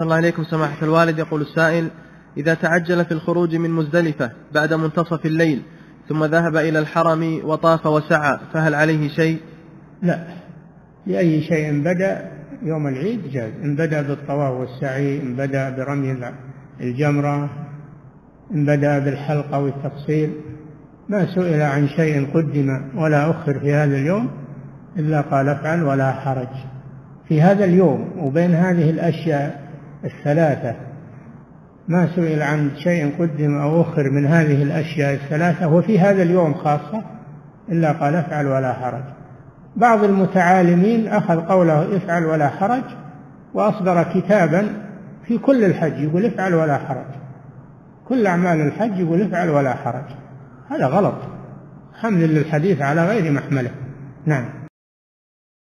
الله إليكم سماحة الوالد. يقول السائل: إذا تعجل في الخروج من مزدلفة بعد منتصف الليل ثم ذهب إلى الحرم وطاف وسعى فهل عليه شيء؟ لا، لأي شيء بدأ يوم العيد جاز، إن بدأ بالطواف والسعي، إن بدأ برمي الجمرة، إن بدأ بالحلقة والتقصير، ما سئل عن شيء قدم ولا أخر في هذا اليوم إلا قال افعل ولا حرج في هذا اليوم. وبين هذه الأشياء الثلاثة ما سئل عن شيء قدم أو أخر من هذه الأشياء الثلاثة وفي هذا اليوم خاصة إلا قال افعل ولا حرج. بعض المتعالمين أخذ قوله افعل ولا حرج وأصدر كتابا في كل الحج يقول افعل ولا حرج، كل أعمال الحج يقول افعل ولا حرج. هذا غلط، حمل للحديث على غير محمله. نعم.